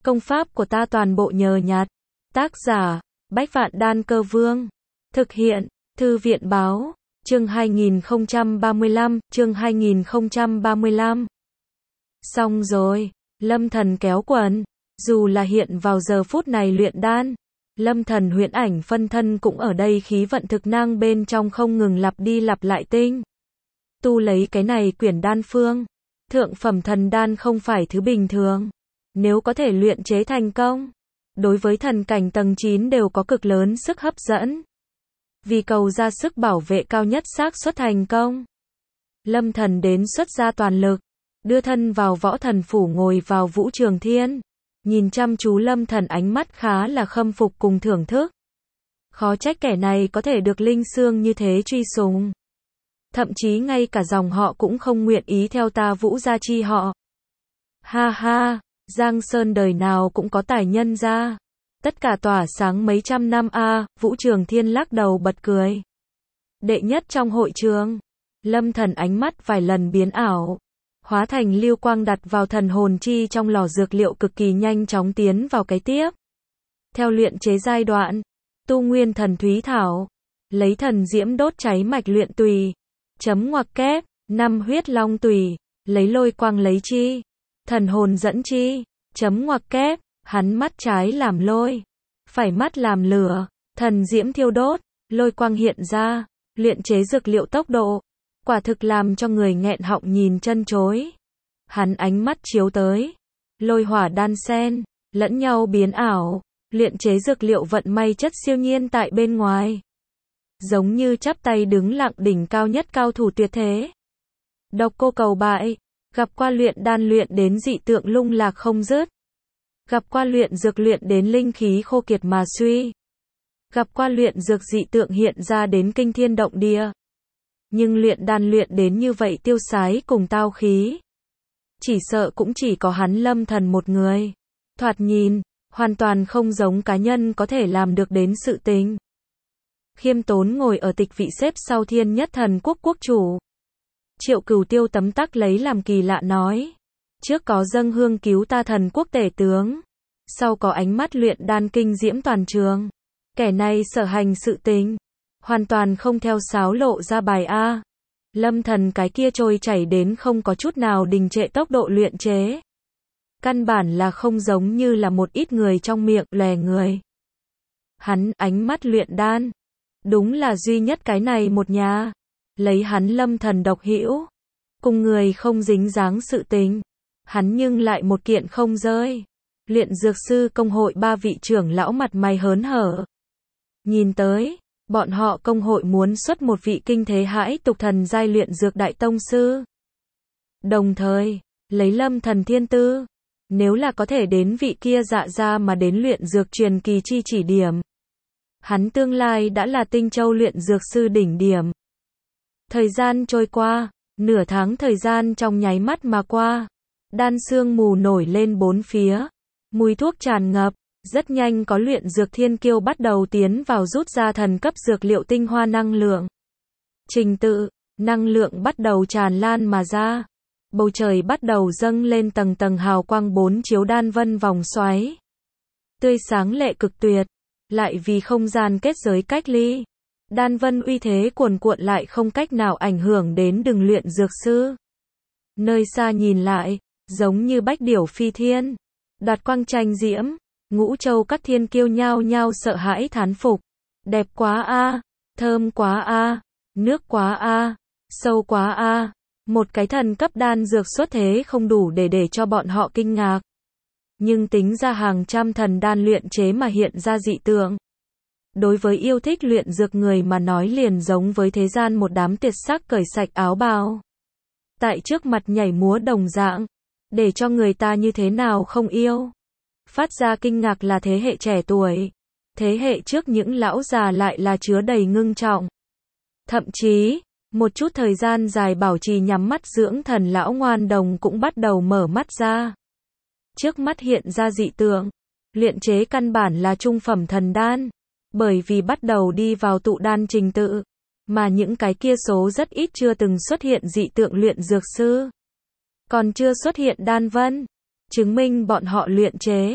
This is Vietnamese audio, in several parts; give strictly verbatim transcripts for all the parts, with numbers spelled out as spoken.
Công pháp của ta toàn bộ nhờ nhặt. Tác giả, Bách Vạn Đan Cơ Vương. Thực hiện, Thư viện Báo. Chương hai nghìn không trăm ba mươi lăm, chương hai nghìn không trăm ba mươi lăm. Xong rồi, Lâm Thần kéo quần. Dù là hiện vào giờ phút này luyện đan, Lâm Thần huyễn ảnh phân thân cũng ở đây khí vận thực năng bên trong không ngừng lặp đi lặp lại tinh. Tu lấy cái này quyển đan phương. Thượng phẩm thần đan không phải thứ bình thường. Nếu có thể luyện chế thành công, đối với thần cảnh tầng chín đều có cực lớn sức hấp dẫn. Vì cầu ra sức bảo vệ cao nhất xác suất thành công, Lâm Thần đến xuất ra toàn lực, đưa thân vào võ thần phủ ngồi vào vũ trường thiên. Nhìn chăm chú Lâm Thần ánh mắt khá là khâm phục cùng thưởng thức. Khó trách kẻ này có thể được linh xương như thế truy sùng. Thậm chí ngay cả dòng họ cũng không nguyện ý theo ta Vũ gia chi họ. Ha ha, Giang Sơn đời nào cũng có tài nhân ra. Tất cả tỏa sáng mấy trăm năm a. À, Vũ Trường Thiên lắc đầu bật cười. Đệ nhất trong hội trường, Lâm Thần ánh mắt vài lần biến ảo, hóa thành lưu quang đặt vào thần hồn chi trong lò dược liệu cực kỳ nhanh chóng tiến vào cái tiếp. Theo luyện chế giai đoạn, tu nguyên thần thúy thảo, lấy thần diễm đốt cháy mạch luyện tùy, chấm ngoặc kép, năm huyết long tùy, lấy lôi quang lấy chi, thần hồn dẫn chi, chấm ngoặc kép, hắn mắt trái làm lôi, phải mắt làm lửa, thần diễm thiêu đốt, lôi quang hiện ra, luyện chế dược liệu tốc độ, quả thực làm cho người nghẹn họng nhìn chân chối. Hắn ánh mắt chiếu tới, lôi hỏa đan xen, lẫn nhau biến ảo, luyện chế dược liệu vận may chất siêu nhiên tại bên ngoài. Giống như chắp tay đứng lặng đỉnh cao nhất cao thủ tuyệt thế. Độc cô cầu bại, gặp qua luyện đan luyện đến dị tượng lung lạc không dứt. Gặp qua luyện dược luyện đến linh khí khô kiệt mà suy. Gặp qua luyện dược dị tượng hiện ra đến kinh thiên động địa. Nhưng luyện đan luyện đến như vậy tiêu sái cùng tao khí, chỉ sợ cũng chỉ có hắn Lâm Thần một người. Thoạt nhìn, hoàn toàn không giống cá nhân có thể làm được đến sự tình. Khiêm tốn ngồi ở tịch vị xếp sau thiên nhất thần quốc quốc chủ. Triệu Cửu Tiêu tấm tắc lấy làm kỳ lạ nói. Trước có dâng hương cứu ta thần quốc tể tướng, sau có ánh mắt luyện đan kinh diễm toàn trường. Kẻ này sở hành sự tình, hoàn toàn không theo sáo lộ ra bài A. Lâm Thần cái kia trôi chảy đến không có chút nào đình trệ tốc độ luyện chế. Căn bản là không giống như là một ít người trong miệng lè người. Hắn ánh mắt luyện đan, đúng là duy nhất cái này một nhà. Lấy hắn Lâm Thần độc hữu, cùng người không dính dáng sự tình, hắn nhưng lại một kiện không rơi. Luyện dược sư công hội ba vị trưởng lão mặt mày hớn hở. Nhìn tới, bọn họ công hội muốn xuất một vị kinh thế hãi tục thần giai luyện dược đại tông sư. Đồng thời, lấy Lâm Thần thiên tư, nếu là có thể đến vị kia dạ ra mà đến luyện dược truyền kỳ chi chỉ điểm, hắn tương lai đã là Tinh Châu luyện dược sư đỉnh điểm. Thời gian trôi qua, nửa tháng thời gian trong nháy mắt mà qua. Đan sương mù nổi lên bốn phía, mùi thuốc tràn ngập, rất nhanh có luyện dược thiên kiêu bắt đầu tiến vào rút ra thần cấp dược liệu tinh hoa năng lượng. Trình tự, năng lượng bắt đầu tràn lan mà ra. Bầu trời bắt đầu dâng lên tầng tầng hào quang bốn chiếu đan vân vòng xoáy. Tươi sáng lệ cực tuyệt, lại vì không gian kết giới cách ly. Đan vân uy thế cuồn cuộn lại không cách nào ảnh hưởng đến đường luyện dược sư. Nơi xa nhìn lại, giống như bách điểu phi thiên, đoạt quang tranh diễm, ngũ châu các thiên kiêu nhao nhao sợ hãi thán phục. Đẹp quá a, thơm quá a, nước quá a, sâu quá a. Một cái thần cấp đan dược xuất thế không đủ để để cho bọn họ kinh ngạc. Nhưng tính ra hàng trăm thần đan luyện chế mà hiện ra dị tượng. Đối với yêu thích luyện dược người mà nói liền giống với thế gian một đám tuyệt sắc cởi sạch áo bào. Tại trước mặt nhảy múa đồng dạng, để cho người ta như thế nào không yêu. Phát ra kinh ngạc là thế hệ trẻ tuổi. Thế hệ trước những lão già lại là chứa đầy ngưng trọng. Thậm chí, một chút thời gian dài bảo trì nhắm mắt dưỡng thần lão ngoan đồng cũng bắt đầu mở mắt ra. Trước mắt hiện ra dị tượng, luyện chế căn bản là trung phẩm thần đan. Bởi vì bắt đầu đi vào tụ đan trình tự, mà những cái kia số rất ít chưa từng xuất hiện dị tượng luyện dược sư. Còn chưa xuất hiện đan vân, chứng minh bọn họ luyện chế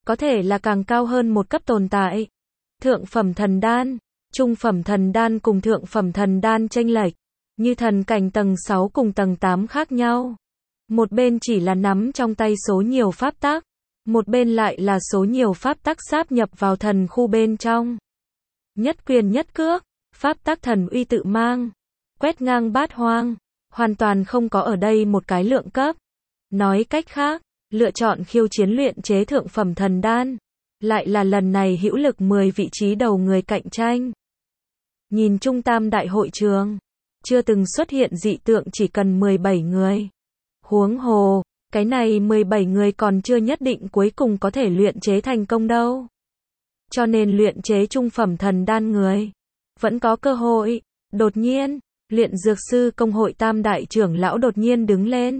có thể là càng cao hơn một cấp tồn tại. Thượng phẩm thần đan, trung phẩm thần đan cùng thượng phẩm thần đan chênh lệch, như thần cảnh tầng sáu cùng tầng tám khác nhau. Một bên chỉ là nắm trong tay số nhiều pháp tắc, một bên lại là số nhiều pháp tắc sáp nhập vào thần khu bên trong. Nhất quyền nhất cước, pháp tắc thần uy tự mang, quét ngang bát hoang, hoàn toàn không có ở đây một cái lượng cấp. Nói cách khác, lựa chọn khiêu chiến luyện chế thượng phẩm thần đan, lại là lần này hữu lực mười vị trí đầu người cạnh tranh. Nhìn trung tam đại hội trường, chưa từng xuất hiện dị tượng chỉ cần mười bảy người. Huống hồ, cái này mười bảy người còn chưa nhất định cuối cùng có thể luyện chế thành công đâu. Cho nên luyện chế trung phẩm thần đan người, vẫn có cơ hội. Đột nhiên, luyện dược sư công hội tam đại trưởng lão đột nhiên đứng lên.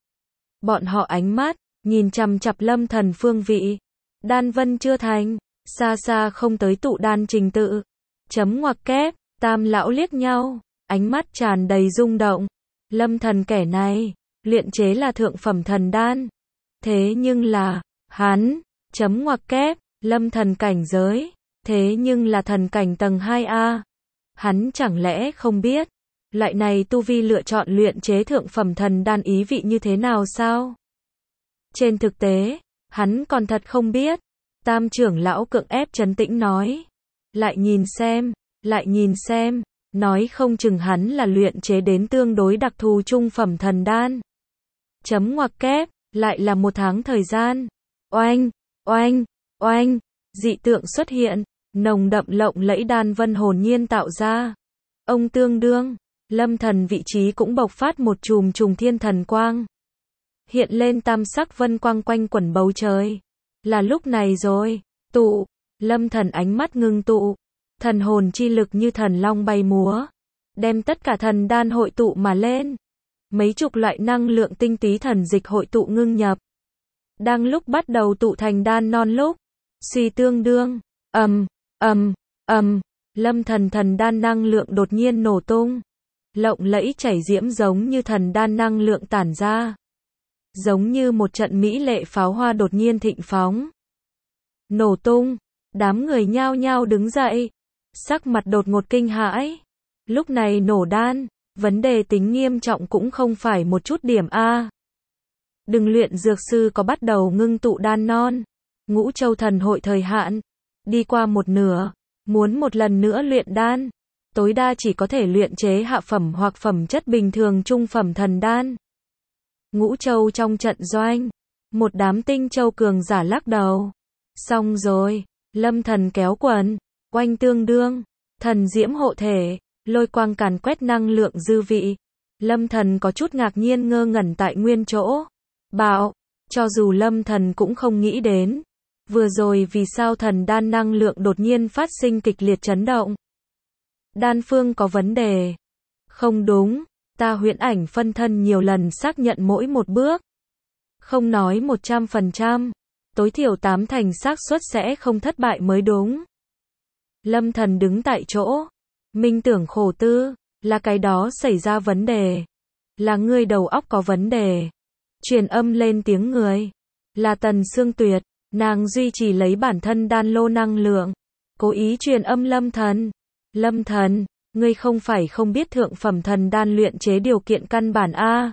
Bọn họ ánh mắt, nhìn chằm chằm Lâm Thần phương vị. Đan vân chưa thành, xa xa không tới tụ đan trình tự. Chấm ngoặc kép, tam lão liếc nhau, ánh mắt tràn đầy rung động. Lâm Thần kẻ này, luyện chế là thượng phẩm thần đan. Thế nhưng là, hắn, chấm ngoặc kép, Lâm Thần cảnh giới, thế nhưng là thần cảnh tầng hai A. Hắn chẳng lẽ không biết, loại này tu vi lựa chọn luyện chế thượng phẩm thần đan ý vị như thế nào sao? Trên thực tế, hắn còn thật không biết. Tam trưởng lão cưỡng ép trấn tĩnh nói. Lại nhìn xem, lại nhìn xem, nói không chừng hắn là luyện chế đến tương đối đặc thù trung phẩm thần đan. Chấm ngoặc kép, lại là một tháng thời gian. Oanh, oanh, oanh, dị tượng xuất hiện, nồng đậm lộng lẫy đan vân hồn nhiên tạo ra. Ông tương đương, Lâm Thần vị trí cũng bộc phát một chùm trùng thiên thần quang. Hiện lên tam sắc vân quang quanh quẩn bầu trời. Là lúc này rồi, tụ, Lâm Thần ánh mắt ngưng tụ, thần hồn chi lực như thần long bay múa, đem tất cả thần đan hội tụ mà lên. Mấy chục loại năng lượng tinh túy thần dịch hội tụ ngưng nhập. Đang lúc bắt đầu tụ thành đan non lúc, suy tương đương, ầm, ầm, ầm, Lâm Thần thần đan năng lượng đột nhiên nổ tung. Lộng lẫy chảy diễm giống như thần đan năng lượng tản ra. Giống như một trận mỹ lệ pháo hoa đột nhiên thịnh phóng. Nổ tung, đám người nhao nhao đứng dậy, sắc mặt đột ngột kinh hãi. Lúc này nổ đan, vấn đề tính nghiêm trọng cũng không phải một chút điểm A. Đừng luyện dược sư có bắt đầu ngưng tụ đan non. Ngũ Châu thần hội thời hạn, đi qua một nửa, muốn một lần nữa luyện đan, tối đa chỉ có thể luyện chế hạ phẩm hoặc phẩm chất bình thường trung phẩm thần đan. Ngũ Châu trong trận doanh, một đám tinh châu cường giả lắc đầu. Xong rồi, Lâm Thần kéo quần, oanh tương đương, thần diễm hộ thể, lôi quang càn quét năng lượng dư vị. Lâm Thần có chút ngạc nhiên ngơ ngẩn tại nguyên chỗ. Bảo, cho dù Lâm Thần cũng không nghĩ đến, vừa rồi vì sao thần đan năng lượng đột nhiên phát sinh kịch liệt chấn động. Đan phương có vấn đề. Không đúng, ta huyễn ảnh phân thân nhiều lần xác nhận mỗi một bước. Không nói một trăm phần trăm, tối thiểu tám thành xác suất sẽ không thất bại mới đúng. Lâm Thần đứng tại chỗ, minh tưởng khổ tư, là cái đó xảy ra vấn đề. Là ngươi đầu óc có vấn đề. Truyền âm lên tiếng người. Là Tần Sương Tuyệt, nàng duy trì lấy bản thân đan lô năng lượng. Cố ý truyền âm Lâm Thần. Lâm Thần, ngươi không phải không biết thượng phẩm thần đan luyện chế điều kiện căn bản a?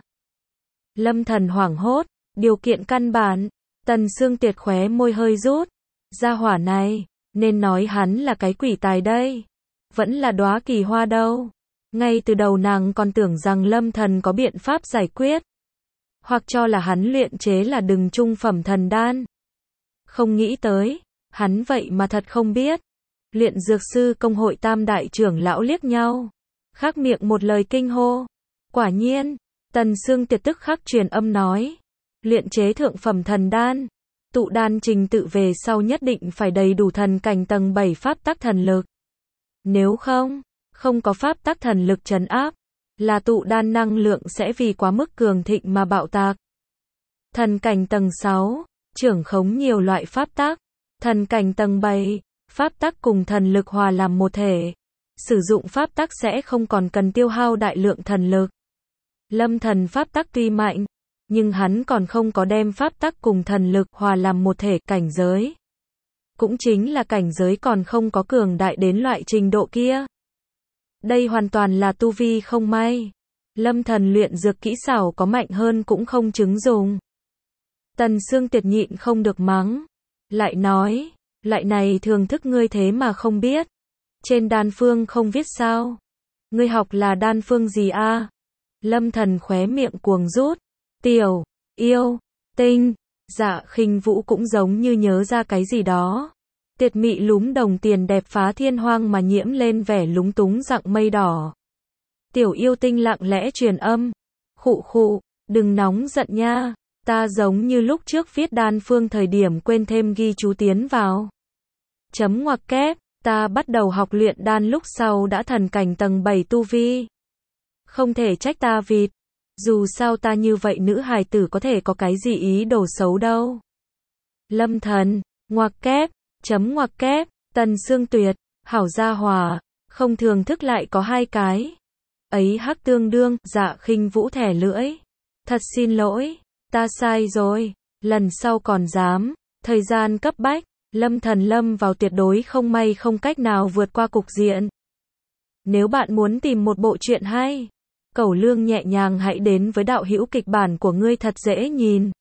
Lâm Thần hoảng hốt, điều kiện căn bản. Tần Sương Tuyệt khóe môi hơi rút. Gia hỏa này, nên nói hắn là cái quỷ tài đây. Vẫn là đóa kỳ hoa đâu. Ngay từ đầu nàng còn tưởng rằng Lâm Thần có biện pháp giải quyết. Hoặc cho là hắn luyện chế là đừng trung phẩm thần đan. Không nghĩ tới, hắn vậy mà thật không biết. Luyện dược sư công hội tam đại trưởng lão liếc nhau. Khắc miệng một lời kinh hô. Quả nhiên, Tần Sương Tuyệt tức khắc truyền âm nói. Luyện chế thượng phẩm thần đan. Tụ đan trình tự về sau nhất định phải đầy đủ thần cảnh tầng bảy pháp tắc thần lực. Nếu không, không có pháp tắc thần lực trấn áp, là tụ đan năng lượng sẽ vì quá mức cường thịnh mà bạo tạc. Thần cảnh tầng sáu, trưởng khống nhiều loại pháp tắc. Thần cảnh tầng bảy, pháp tắc cùng thần lực hòa làm một thể. Sử dụng pháp tắc sẽ không còn cần tiêu hao đại lượng thần lực. Lâm Thần pháp tắc tuy mạnh, nhưng hắn còn không có đem pháp tắc cùng thần lực hòa làm một thể cảnh giới. cũng chính là cảnh giới còn không có cường đại đến loại trình độ kia. Đây hoàn toàn là tu vi không may. Lâm Thần luyện dược kỹ xảo có mạnh hơn cũng không chứng dùng. Tần Sương Tuyệt nhịn không được mắng. Lại nói, loại này thường thức ngươi thế mà không biết. Trên đan phương không viết sao? Ngươi học là đan phương gì a? Lâm Thần khóe miệng cuồng rút. Tiểu, yêu, tinh, Dạ Khinh Vũ cũng giống như nhớ ra cái gì đó. Tiệt mị lúm đồng tiền đẹp phá thiên hoang mà nhiễm lên vẻ lúng túng dạng mây đỏ. Tiểu yêu tinh lặng lẽ truyền âm. Khụ khụ, đừng nóng giận nha. Ta giống như lúc trước viết đan phương thời điểm quên thêm ghi chú tiến vào. Chấm ngoặc kép, ta bắt đầu học luyện đan lúc sau đã thần cảnh tầng bảy tu vi. Không thể trách ta vịt. Dù sao ta như vậy nữ hài tử có thể có cái gì ý đồ xấu đâu. Lâm Thần, ngoặc kép, chấm ngoặc kép, Tần Sương Tuyệt, hảo gia hòa, không thường thức lại có hai cái. Ấy hắc tương đương, Dạ Khinh Vũ thẻ lưỡi. Thật xin lỗi, ta sai rồi, lần sau còn dám, thời gian cấp bách, Lâm Thần lâm vào tuyệt đối không may không cách nào vượt qua cục diện. Nếu bạn muốn tìm một bộ truyện hay, cẩu lương nhẹ nhàng hãy đến với đạo hữu kịch bản của ngươi thật dễ nhìn.